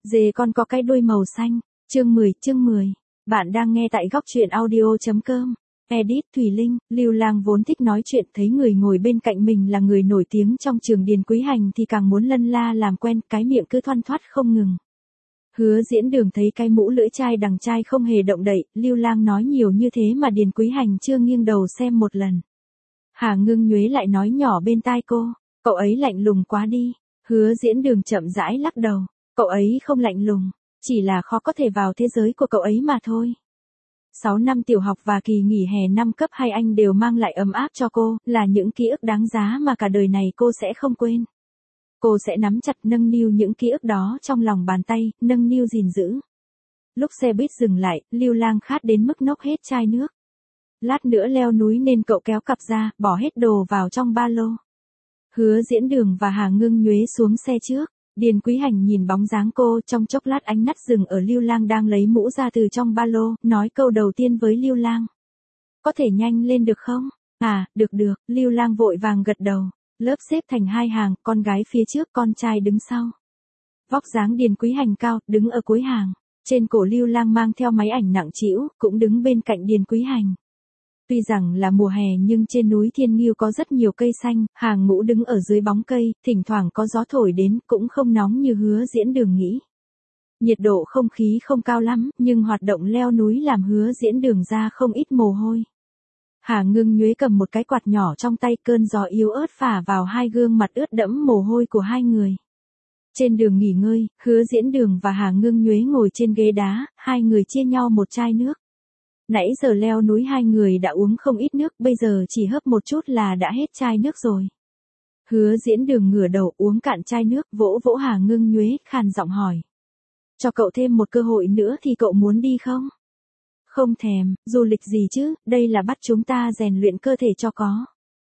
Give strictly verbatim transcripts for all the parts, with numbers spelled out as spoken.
Dê con có cái đuôi màu xanh. Chương mười, chương mười. Bạn đang nghe tại góc truyện audio chấm com. Edit Thùy Linh. Lưu Lang vốn thích nói chuyện, thấy người ngồi bên cạnh mình là người nổi tiếng trong trường Điền Quý Hành thì càng muốn lân la làm quen, cái miệng cứ thoăn thoắt không ngừng. Hứa Diễn Đường thấy cái mũ lưỡi trai đằng trai không hề động đậy, Lưu Lang nói nhiều như thế mà Điền Quý Hành chưa nghiêng đầu xem một lần. Hà Ngưng Nhuế lại nói nhỏ bên tai cô, cậu ấy lạnh lùng quá đi. Hứa Diễn Đường chậm rãi lắc đầu, cậu ấy không lạnh lùng, chỉ là khó có thể vào thế giới của cậu ấy mà thôi. Sáu năm tiểu học và kỳ nghỉ hè năm cấp hai anh đều mang lại ấm áp cho cô, là những ký ức đáng giá mà cả đời này cô sẽ không quên. Cô sẽ nắm chặt nâng niu những ký ức đó trong lòng bàn tay, nâng niu gìn giữ. Lúc xe buýt dừng lại, Lưu Lang khát đến mức nốc hết chai nước. Lát nữa leo núi nên cậu kéo cặp ra, bỏ hết đồ vào trong ba lô. Hứa Diễn Đường và Hà Ngưng Nhuế xuống xe trước. Điền Quý Hành nhìn bóng dáng cô, trong chốc lát ánh mắt dừng ở Lưu Lang đang lấy mũ ra từ trong ba lô, nói câu đầu tiên với Lưu Lang. Có thể nhanh lên được không? À, được được, Lưu Lang vội vàng gật đầu. Lớp xếp thành hai hàng, con gái phía trước, con trai đứng sau. Vóc dáng Điền Quý Hành cao, đứng ở cuối hàng. Trên cổ Lưu Lang mang theo máy ảnh nặng trĩu, cũng đứng bên cạnh Điền Quý Hành. Tuy rằng là mùa hè nhưng trên núi Thiên Nghiêu có rất nhiều cây xanh, hàng ngũ đứng ở dưới bóng cây, thỉnh thoảng có gió thổi đến, cũng không nóng như Hứa Diễn Đường nghĩ. Nhiệt độ không khí không cao lắm, nhưng hoạt động leo núi làm Hứa Diễn Đường ra không ít mồ hôi. Hà Ngưng Nhuế cầm một cái quạt nhỏ trong tay, cơn gió yếu ớt phả vào hai gương mặt ướt đẫm mồ hôi của hai người. Trên đường nghỉ ngơi, Hứa Diễn Đường và Hà Ngưng Nhuế ngồi trên ghế đá, hai người chia nhau một chai nước. Nãy giờ leo núi hai người đã uống không ít nước, bây giờ chỉ hớp một chút là đã hết chai nước rồi. Hứa Diễn Đường ngửa đầu uống cạn chai nước, vỗ vỗ Hà Ngưng Nhuế, khàn giọng hỏi. Cho cậu thêm một cơ hội nữa thì cậu muốn đi không? Không thèm, du lịch gì chứ, đây là bắt chúng ta rèn luyện cơ thể cho có.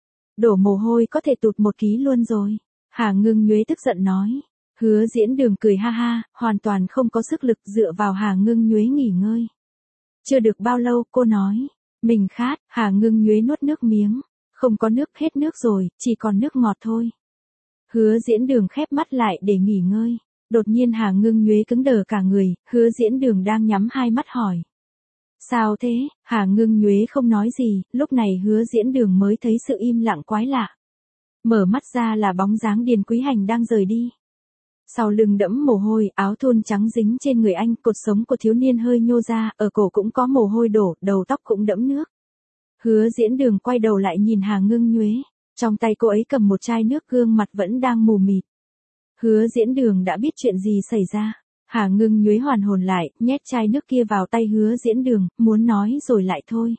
Đổ mồ hôi có thể tụt một ký luôn rồi. Hà Ngưng Nhuế tức giận nói. Hứa Diễn Đường cười ha ha, hoàn toàn không có sức lực, dựa vào Hà Ngưng Nhuế nghỉ ngơi. Chưa được bao lâu, cô nói. Mình khát. Hà Ngưng Nhuế nuốt nước miếng. Không có nước, hết nước rồi, chỉ còn nước ngọt thôi. Hứa Diễn Đường khép mắt lại để nghỉ ngơi. Đột nhiên Hà Ngưng Nhuế cứng đờ cả người, Hứa Diễn Đường đang nhắm hai mắt hỏi. Sao thế? Hà Ngưng Nhuế không nói gì, lúc này Hứa Diễn Đường mới thấy sự im lặng quái lạ. Mở mắt ra là bóng dáng Điền Quý Hành đang rời đi. Sau lưng đẫm mồ hôi, áo thun trắng dính trên người anh, cột sống của thiếu niên hơi nhô ra, ở cổ cũng có mồ hôi đổ, đầu tóc cũng đẫm nước. Hứa Diễn Đường quay đầu lại nhìn Hà Ngưng Nhuế, trong tay cô ấy cầm một chai nước, gương mặt vẫn đang mù mịt. Hứa Diễn Đường đã biết chuyện gì xảy ra. Hà Ngưng Nhuế hoàn hồn lại, nhét chai nước kia vào tay Hứa Diễn Đường, muốn nói rồi lại thôi.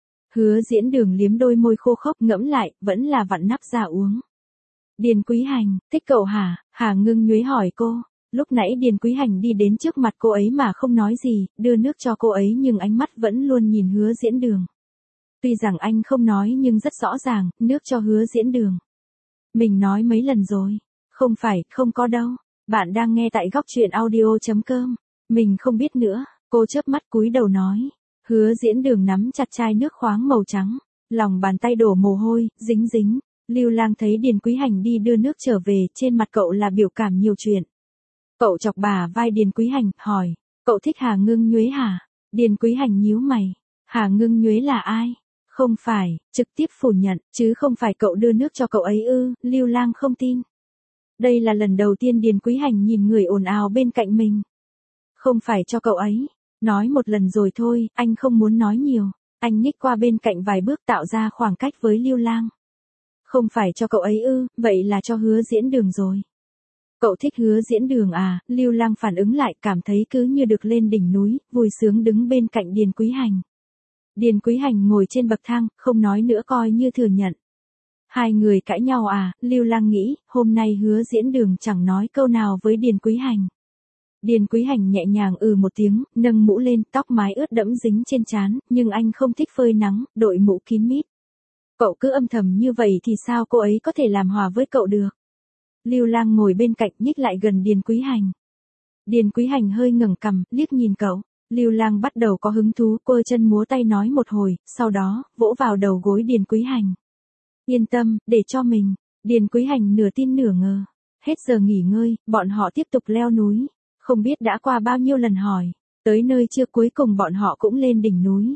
Hứa Diễn Đường liếm đôi môi khô khốc, ngẫm lại, vẫn là vặn nắp ra uống. Điền Quý Hành, thích cậu hả? Hà Ngưng Nhuế hỏi cô. Lúc nãy Điền Quý Hành đi đến trước mặt cô ấy mà không nói gì, đưa nước cho cô ấy nhưng ánh mắt vẫn luôn nhìn Hứa Diễn Đường. Tuy rằng anh không nói nhưng rất rõ ràng, nước cho Hứa Diễn Đường. Mình nói mấy lần rồi. Không phải, không có đâu. Bạn đang nghe tại góc truyện audio chấm com. Mình không biết nữa. Cô chớp mắt cúi đầu nói. Hứa Diễn Đường nắm chặt chai nước khoáng màu trắng. Lòng bàn tay đổ mồ hôi, dính dính. Lưu Lang thấy Điền Quý Hành đi đưa nước trở về, trên mặt cậu là biểu cảm nhiều chuyện. Cậu chọc bả vai Điền Quý Hành, hỏi, cậu thích Hà Ngưng Nhuế hả? Điền Quý Hành nhíu mày, Hà Ngưng Nhuế là ai? Không phải, trực tiếp phủ nhận, chứ không phải cậu đưa nước cho cậu ấy ư? Lưu Lang không tin. Đây là lần đầu tiên Điền Quý Hành nhìn người ồn ào bên cạnh mình. Không phải cho cậu ấy, nói một lần rồi thôi, anh không muốn nói nhiều. Anh nhích qua bên cạnh vài bước tạo ra khoảng cách với Lưu Lang. Không phải cho cậu ấy ư, vậy là cho Hứa Diễn Đường rồi. Cậu thích Hứa Diễn Đường à? Lưu Lang phản ứng lại, cảm thấy cứ như được lên đỉnh núi, vui sướng đứng bên cạnh Điền Quý Hành. Điền Quý Hành ngồi trên bậc thang, không nói nữa coi như thừa nhận. Hai người cãi nhau à? Lưu Lang nghĩ, hôm nay Hứa Diễn Đường chẳng nói câu nào với Điền Quý Hành. Điền Quý Hành nhẹ nhàng ừ một tiếng, nâng mũ lên, tóc mái ướt đẫm dính trên trán, nhưng anh không thích phơi nắng, đội mũ kín mít. Cậu cứ âm thầm như vậy thì sao cô ấy có thể làm hòa với cậu được? Lưu Lang ngồi bên cạnh, nhích lại gần Điền Quý Hành. Điền Quý Hành hơi ngẩng cằm, liếc nhìn cậu. Lưu Lang bắt đầu có hứng thú, quơ chân múa tay nói một hồi, sau đó, vỗ vào đầu gối Điền Quý Hành. Yên tâm, để cho mình. Điền Quý Hành nửa tin nửa ngờ. Hết giờ nghỉ ngơi, bọn họ tiếp tục leo núi. Không biết đã qua bao nhiêu lần hỏi, tới nơi chưa cuối cùng bọn họ cũng lên đỉnh núi.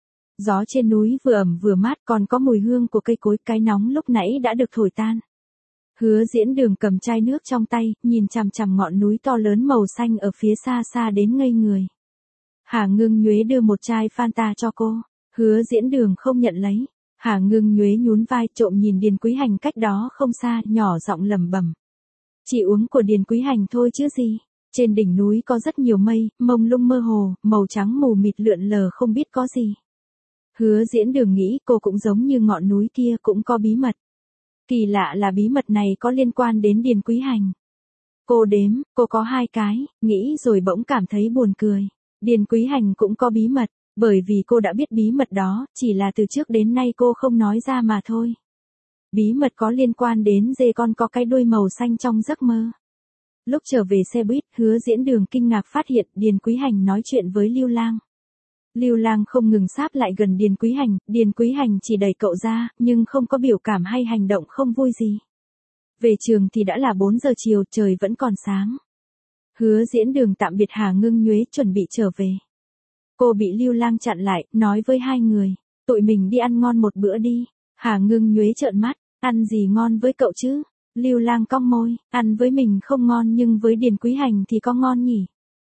Gió trên núi vừa ẩm vừa mát còn có mùi hương của cây cối, cái nóng lúc nãy đã được thổi tan. Hứa Diễn Đường cầm chai nước trong tay, nhìn chằm chằm ngọn núi to lớn màu xanh ở phía xa xa đến ngây người. Hà Ngưng Nhuế đưa một chai Fanta cho cô, Hứa Diễn Đường không nhận lấy. Hà Ngưng Nhuế nhún vai trộm nhìn Điền Quý Hành cách đó không xa, nhỏ giọng lẩm bẩm. Chỉ uống của Điền Quý Hành thôi chứ gì. Trên đỉnh núi có rất nhiều mây, mông lung mơ hồ, màu trắng mù mịt lượn lờ không biết có gì. Hứa Diễn Đường nghĩ cô cũng giống như ngọn núi kia cũng có bí mật. Kỳ lạ là bí mật này có liên quan đến Điền Quý Hành. Cô đếm, cô có hai cái, nghĩ rồi bỗng cảm thấy buồn cười. Điền Quý Hành cũng có bí mật, bởi vì cô đã biết bí mật đó, chỉ là từ trước đến nay cô không nói ra mà thôi. Bí mật có liên quan đến dê con có cái đuôi màu xanh trong giấc mơ. Lúc trở về xe buýt, Hứa Diễn Đường kinh ngạc phát hiện Điền Quý Hành nói chuyện với Lưu Lang. Lưu Lang không ngừng sáp lại gần Điền Quý Hành, Điền Quý Hành chỉ đẩy cậu ra, nhưng không có biểu cảm hay hành động không vui gì. Về trường thì đã là bốn giờ chiều, trời vẫn còn sáng. Hứa Diễn Đường tạm biệt Hà Ngưng Nhuế chuẩn bị trở về. Cô bị Lưu Lang chặn lại, nói với hai người, tụi mình đi ăn ngon một bữa đi. Hà Ngưng Nhuế trợn mắt, ăn gì ngon với cậu chứ? Lưu Lang cong môi, ăn với mình không ngon nhưng với Điền Quý Hành thì có ngon nhỉ?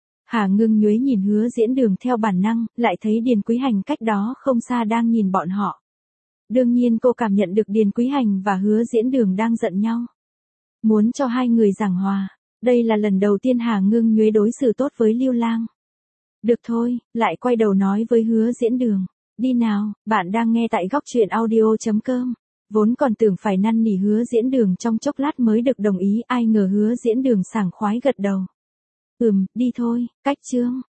Hà Ngưng Nhuế nhìn Hứa Diễn Đường theo bản năng, lại thấy Điền Quý Hành cách đó không xa đang nhìn bọn họ. Đương nhiên cô cảm nhận được Điền Quý Hành và Hứa Diễn Đường đang giận nhau. Muốn cho hai người giảng hòa, đây là lần đầu tiên Hà Ngưng Nhuế đối xử tốt với Lưu Lang. Được thôi, lại quay đầu nói với Hứa Diễn Đường. Đi nào, bạn đang nghe tại góc truyện audio chấm com. Vốn còn tưởng phải năn nỉ Hứa Diễn Đường trong chốc lát mới được đồng ý, ai ngờ Hứa Diễn Đường sảng khoái gật đầu. Ừm, đi thôi, cách chương.